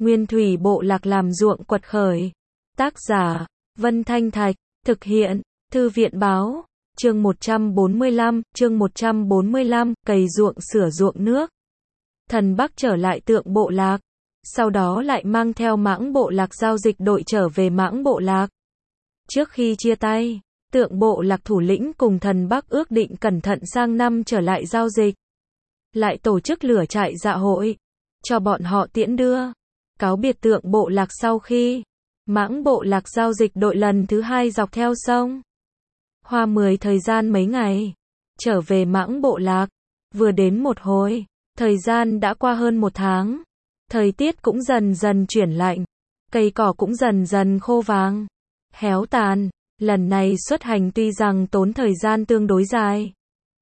Nguyên thủy bộ lạc làm ruộng quật khởi. Tác giả, Vân Thanh Thạch, thực hiện, Thư viện báo, chương 145, cày ruộng sửa ruộng nước. Thần Bắc trở lại Tượng bộ lạc, sau đó lại mang theo Mãng bộ lạc giao dịch đội trở về Mãng bộ lạc. Trước khi chia tay, Tượng bộ lạc thủ lĩnh cùng Thần Bắc ước định cẩn thận sang năm trở lại giao dịch. Lại tổ chức lửa trại dạ hội, cho bọn họ tiễn đưa. Cáo biệt Tượng bộ lạc sau khi Mãng bộ lạc giao dịch đội lần thứ 2 dọc theo sông Hoa 10 thời gian mấy ngày, trở về Mãng bộ lạc, vừa đến một hồi, thời gian đã qua hơn 1 tháng, thời tiết cũng dần dần chuyển lạnh, cây cỏ cũng dần dần khô vàng, héo tàn, lần này xuất hành tuy rằng tốn thời gian tương đối dài,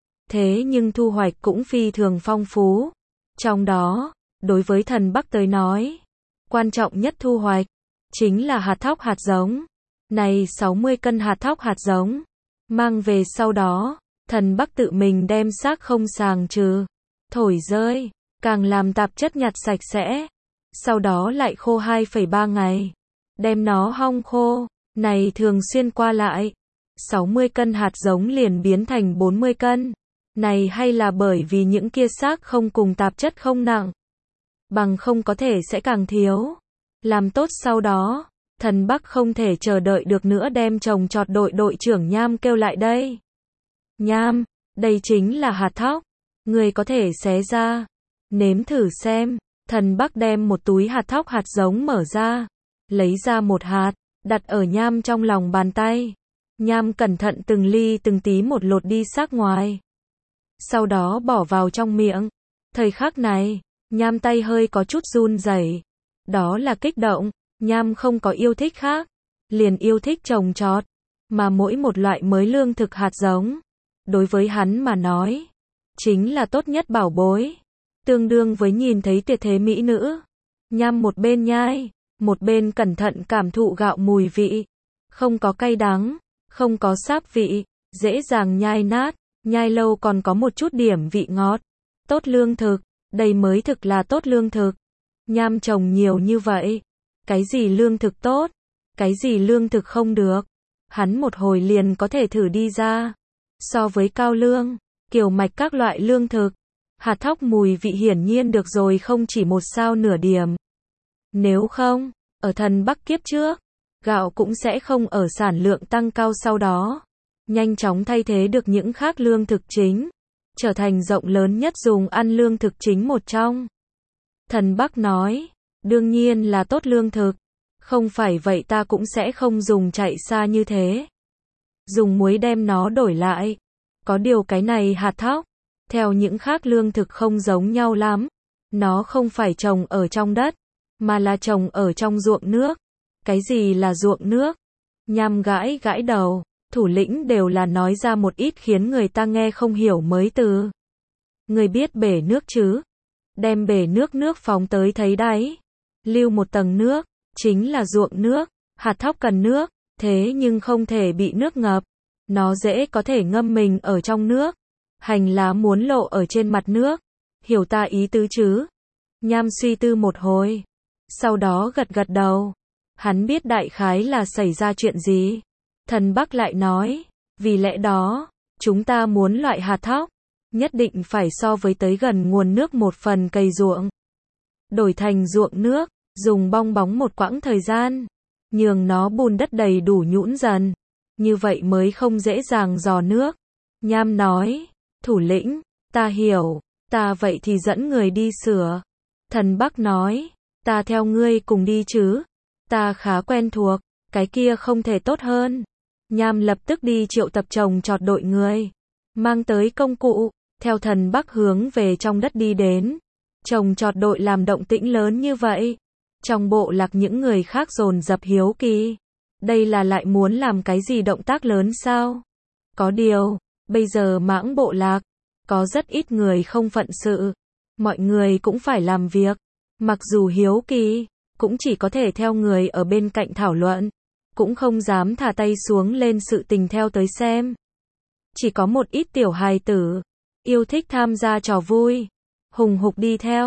thế nhưng thu hoạch cũng phi thường phong phú, trong đó, đối với Thần Bắc tới nói, quan trọng nhất thu hoạch, chính là hạt thóc hạt giống, này 60 cân hạt thóc hạt giống, mang về sau đó, Thần Bắc tự mình đem xác không sàng trừ, thổi rơi, càng làm tạp chất nhặt sạch sẽ, sau đó lại khô 2,3 ngày, đem nó hong khô, này thường xuyên qua lại, 60 cân hạt giống liền biến thành 40 cân, này hay là bởi vì những kia xác không cùng tạp chất không nặng, bằng không có thể sẽ càng thiếu. Làm tốt sau đó, Thần Bắc không thể chờ đợi được nữa đem trồng trọt đội trưởng Nham kêu lại đây. Nham, đây chính là hạt thóc, người có thể xé ra, nếm thử xem. Thần Bắc đem một túi hạt thóc hạt giống mở ra, lấy ra một hạt, đặt ở Nham trong lòng bàn tay. Nham cẩn thận từng ly từng tí một lột đi xác ngoài, sau đó bỏ vào trong miệng. Thời khắc này, Nham tay hơi có chút run rẩy. Đó là kích động, Nham không có yêu thích khác, liền yêu thích trồng trọt, mà mỗi một loại mới lương thực hạt giống, đối với hắn mà nói, chính là tốt nhất bảo bối, tương đương với nhìn thấy tuyệt thế mỹ nữ. Nham một bên nhai, một bên cẩn thận cảm thụ gạo mùi vị, không có cay đắng, không có sáp vị, dễ dàng nhai nát, nhai lâu còn có một chút điểm vị ngọt, tốt lương thực, đây mới thực là tốt lương thực. Nham trồng nhiều như vậy, cái gì lương thực tốt, cái gì lương thực không được, hắn một hồi liền có thể thử đi ra. So với cao lương, kiều mạch các loại lương thực, hạt thóc mùi vị hiển nhiên được rồi không chỉ 1 sao nửa điểm. Nếu không, ở Thần Bắc kiếp trước, gạo cũng sẽ không ở sản lượng tăng cao sau đó, nhanh chóng thay thế được những khác lương thực chính, trở thành rộng lớn nhất dùng ăn lương thực chính một trong. Thần Bắc nói, đương nhiên là tốt lương thực, không phải vậy ta cũng sẽ không dùng chạy xa như thế. Dùng muối đem nó đổi lại. Có điều cái này hạt thóc, theo những khác lương thực không giống nhau lắm. Nó không phải trồng ở trong đất, mà là trồng ở trong ruộng nước. Cái gì là ruộng nước? Nham gãi gãi đầu, thủ lĩnh đều là nói ra một ít khiến người ta nghe không hiểu mới từ. Người biết bể nước chứ? Đem bể nước phóng tới thấy đáy, lưu một tầng nước, chính là ruộng nước. Hạt thóc cần nước, thế nhưng không thể bị nước ngập, nó dễ có thể ngâm mình ở trong nước, hành lá muốn lộ ở trên mặt nước, hiểu ta ý tứ chứ? Nham suy tư một hồi, sau đó gật gật đầu, hắn biết đại khái là xảy ra chuyện gì. Thần Bắc lại nói, vì lẽ đó, chúng ta muốn loại hạt thóc, nhất định phải so với tới gần nguồn nước một phần cày ruộng, đổi thành ruộng nước, dùng bong bóng một quãng thời gian, nhường nó bùn đất đầy đủ nhũn dần, như vậy mới không dễ dàng rò nước. Nham nói, thủ lĩnh, ta hiểu, ta vậy thì dẫn người đi sửa. Thần Bắc nói, ta theo ngươi cùng đi chứ, ta khá quen thuộc, cái kia không thể tốt hơn. Nham lập tức đi triệu tập trồng trọt đội người, mang tới công cụ, theo Thần Bắc hướng về trong đất đi đến. Trồng trọt đội làm động tĩnh lớn như vậy, trong bộ lạc những người khác dồn dập hiếu kỳ, đây là lại muốn làm cái gì động tác lớn sao? Có điều, bây giờ Mãng bộ lạc, có rất ít người không phận sự, mọi người cũng phải làm việc, mặc dù hiếu kỳ, cũng chỉ có thể theo người ở bên cạnh thảo luận, cũng không dám thả tay xuống lên sự tình theo tới xem. Chỉ có một ít tiểu hài tử, yêu thích tham gia trò vui, hùng hục đi theo,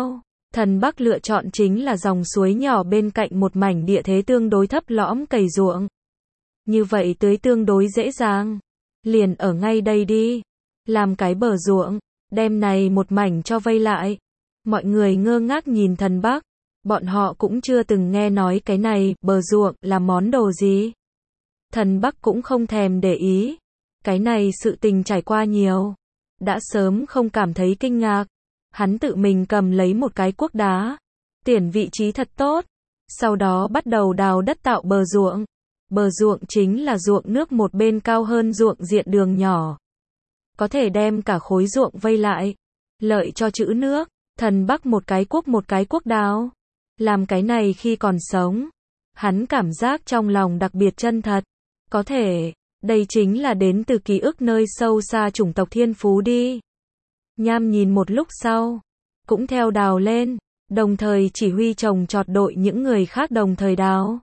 Thần Bắc lựa chọn chính là dòng suối nhỏ bên cạnh một mảnh địa thế tương đối thấp lõm cày ruộng. Như vậy tưới tương đối dễ dàng. Liền ở ngay đây đi. Làm cái bờ ruộng, đem này một mảnh cho vây lại. Mọi người ngơ ngác nhìn thần Bắc. Bọn họ cũng chưa từng nghe nói cái này, bờ ruộng, là món đồ gì. Thần Bắc cũng không thèm để ý. Cái này sự tình trải qua nhiều. Đã sớm không cảm thấy kinh ngạc. Hắn tự mình cầm lấy một cái cuốc đá. Tuyển vị trí thật tốt. Sau đó bắt đầu đào đất tạo bờ ruộng. Bờ ruộng chính là ruộng nước một bên cao hơn ruộng diện đường nhỏ. Có thể đem cả khối ruộng vây lại. Lợi cho trữ nước. Thần Bắc một cái cuốc đào. Làm cái này khi còn sống. Hắn cảm giác trong lòng đặc biệt chân thật. Có thể, đây chính là đến từ ký ức nơi sâu xa chủng tộc thiên phú đi. Nham nhìn một lúc sau. Cũng theo đào lên. Đồng thời chỉ huy trồng trọt đội những người khác đồng thời đào.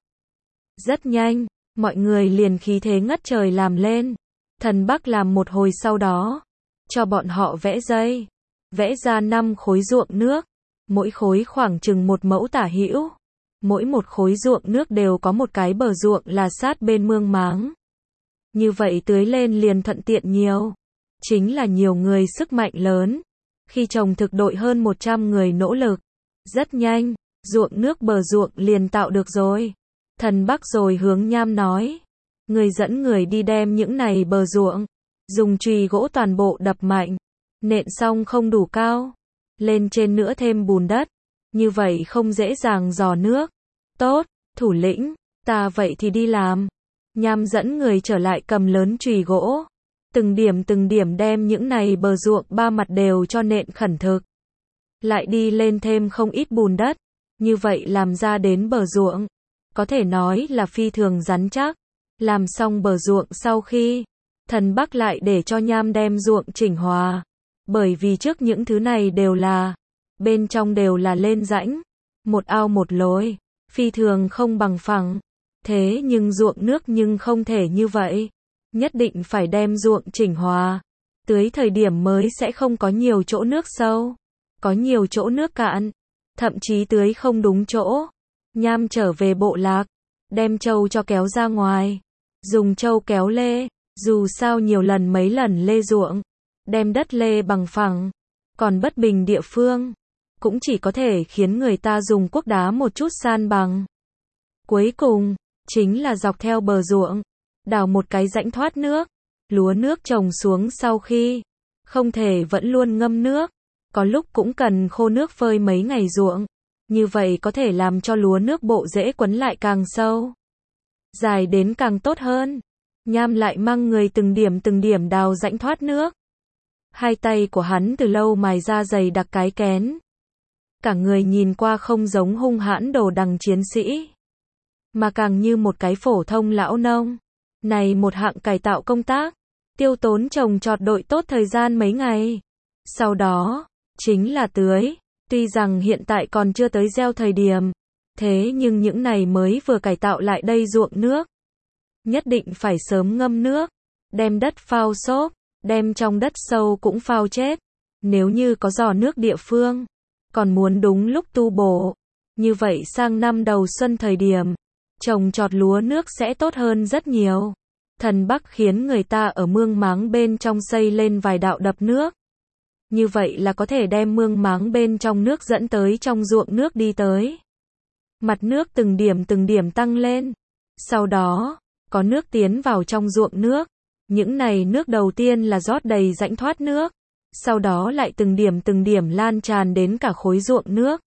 Rất nhanh, mọi người liền khí thế ngất trời làm lên. Thần Bắc làm một hồi sau đó. Cho bọn họ vẽ dây. Vẽ ra 5 khối ruộng nước. Mỗi khối khoảng chừng 1 mẫu tả hữu. Mỗi một khối ruộng nước đều có một cái bờ ruộng là sát bên mương máng. Như vậy tưới lên liền thuận tiện nhiều. Chính là nhiều người sức mạnh lớn. Khi trồng thực đội hơn 100 người nỗ lực. Rất nhanh, ruộng nước bờ ruộng liền tạo được rồi. Thần Bắc rồi hướng Nham nói. Người dẫn người đi đem những này bờ ruộng. Dùng chùy gỗ toàn bộ đập mạnh. Nện xong không đủ cao. Lên trên nữa thêm bùn đất. Như vậy không dễ dàng dò nước. Tốt, thủ lĩnh, ta vậy thì đi làm. Nham dẫn người trở lại cầm lớn chùy gỗ. Từng điểm đem những này bờ ruộng 3 mặt đều cho nện khẩn thực. Lại đi lên thêm không ít bùn đất. Như vậy làm ra đến bờ ruộng. Có thể nói là phi thường rắn chắc. Làm xong bờ ruộng sau khi. Thần Bắc lại để cho Nham đem ruộng chỉnh hòa. Bởi vì trước những thứ này đều là. Bên trong đều là lên rãnh. Một ao một lối. Phi thường không bằng phẳng. Thế nhưng ruộng nước nhưng không thể như vậy. Nhất định phải đem ruộng chỉnh hòa. Tưới thời điểm mới sẽ không có nhiều chỗ nước sâu. Có nhiều chỗ nước cạn. Thậm chí tưới không đúng chỗ. Nham trở về bộ lạc. Đem trâu cho kéo ra ngoài. Dùng trâu kéo lê. Dù sao nhiều lần mấy lần lê ruộng. Đem đất lê bằng phẳng. Còn bất bình địa phương. Cũng chỉ có thể khiến người ta dùng cuốc đá một chút san bằng. Cuối cùng, chính là dọc theo bờ ruộng. Đào một cái rãnh thoát nước. Lúa nước trồng xuống sau khi. Không thể vẫn luôn ngâm nước. Có lúc cũng cần khô nước phơi mấy ngày ruộng. Như vậy có thể làm cho lúa nước bộ rễ quấn lại càng sâu. Dài đến càng tốt hơn. Nham lại mang người từng điểm đào rãnh thoát nước. Hai tay của hắn từ lâu mài ra dày đặc cái kén. Cả người nhìn qua không giống hung hãn đồ đằng chiến sĩ. Mà càng như một cái phổ thông lão nông. Này một hạng cải tạo công tác. Tiêu tốn trồng trọt đội tốt thời gian mấy ngày. Sau đó, chính là tưới. Tuy rằng hiện tại còn chưa tới gieo thời điểm. Thế nhưng những này mới vừa cải tạo lại đây ruộng nước. Nhất định phải sớm ngâm nước. Đem đất phao xốp. Đem trong đất sâu cũng phao chết. Nếu như có giò nước địa phương. Còn muốn đúng lúc tu bổ. Như vậy sang năm đầu xuân thời điểm. Trồng trọt lúa nước sẽ tốt hơn rất nhiều. Thần Bắc khiến người ta ở mương máng bên trong xây lên vài đạo đập nước. Như vậy là có thể đem mương máng bên trong nước dẫn tới trong ruộng nước đi tới. Mặt nước từng điểm tăng lên. Sau đó, có nước tiến vào trong ruộng nước. Những này nước đầu tiên là rót đầy rãnh thoát nước. Sau đó lại từng điểm lan tràn đến cả khối ruộng nước.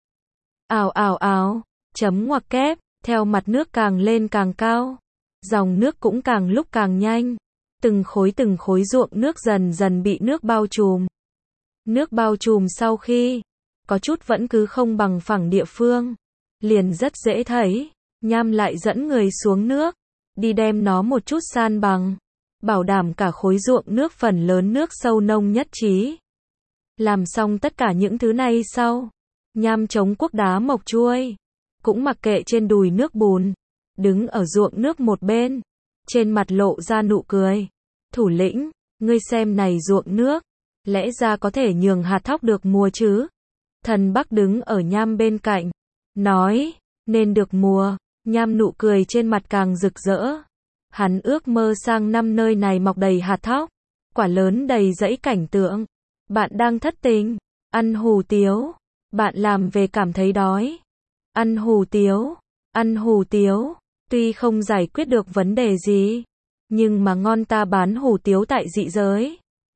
Ào, chấm ngoặc kép, theo mặt nước càng lên càng cao. Dòng nước cũng càng lúc càng nhanh. Từng khối ruộng nước dần dần bị nước bao trùm. Nước bao trùm sau khi, có chút vẫn cứ không bằng phẳng địa phương. Liền rất dễ thấy, Nham lại dẫn người xuống nước. Đi đem nó một chút san bằng. Bảo đảm cả khối ruộng nước phần lớn nước sâu nông nhất trí. Làm xong tất cả những thứ này sau. Nham chống cuốc đá mộc chuôi. Cũng mặc kệ trên đùi nước bùn. Đứng ở ruộng nước một bên. Trên mặt lộ ra nụ cười. Thủ lĩnh, ngươi xem này ruộng nước. Lẽ ra có thể nhường hạt thóc được mùa chứ. Thần Bắc đứng ở Nham bên cạnh, nói, nên được mùa. Nham nụ cười trên mặt càng rực rỡ. Hắn ước mơ sang năm nơi này mọc đầy hạt thóc, quả lớn đầy dãy cảnh tượng. Bạn đang thất tình, ăn hủ tiếu. Bạn làm về cảm thấy đói, ăn hủ tiếu, ăn hủ tiếu. Tuy không giải quyết được vấn đề gì, nhưng mà ngon, ta bán hủ tiếu tại dị giới.